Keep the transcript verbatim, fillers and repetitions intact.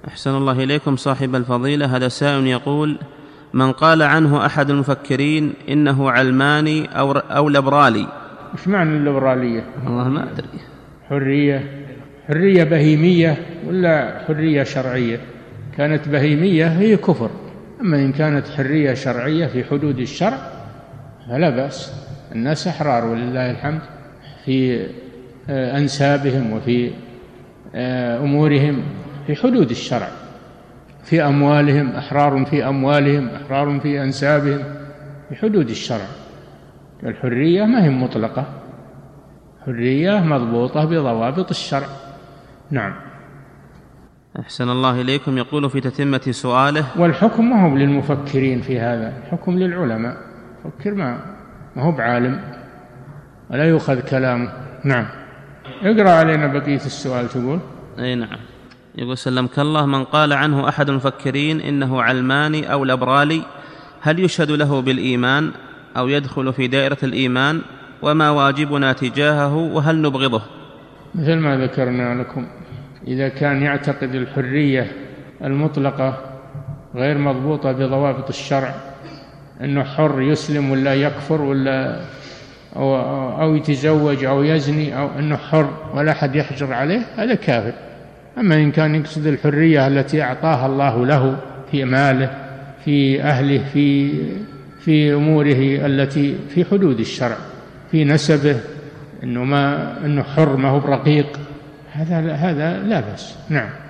أحسن الله إليكم صاحب الفضيلة. هذا سائل يقول: من قال عنه أحد المفكرين إنه علماني أو, أو ليبرالي. إيش معنى الليبرالية؟ والله ما أدري. حرية حرية بهيمية ولا حرية شرعية؟ كانت بهيمية هي كفر، أما إن كانت حرية شرعية في حدود الشرع فلا بأس. الناس أحرار ولله الحمد في أنسابهم وفي أمورهم في حدود الشرع، في أموالهم أحرار، في أموالهم أحرار، في أنسابهم في حدود الشرع. الحرية ما هي مطلقة، حرية مضبوطة بضوابط الشرع. نعم. أحسن الله إليكم. يقول في تتمة سؤاله: والحكم ما هو للمفكرين في هذا، الحكم للعلماء. فكر ما ما هو بعالم ولا يؤخذ كلامه. نعم. اقرأ علينا بقية السؤال. تقول أي نعم. يقول: سلمك الله، من قال عنه أحد المفكرين إنه علماني أو ليبرالي هل يشهد له بالإيمان أو يدخل في دائرة الإيمان؟ وما واجبنا تجاهه وهل نبغضه؟ مثل ما ذكرنا لكم، إذا كان يعتقد الحرية المطلقة غير مضبوطة بضوابط الشرع، أنه حر يسلم ولا يكفر ولا أو, أو يتزوج أو يزني، أو أنه حر ولا أحد يحجر عليه، هذا كافر. أما إن كان يقصد الحرية التي أعطاها الله له في ماله، في أهله، في في أموره التي في حدود الشرع، في نسبه، إنه ما إنه حر ما هو برقيق، هذا هذا لا بأس. نعم.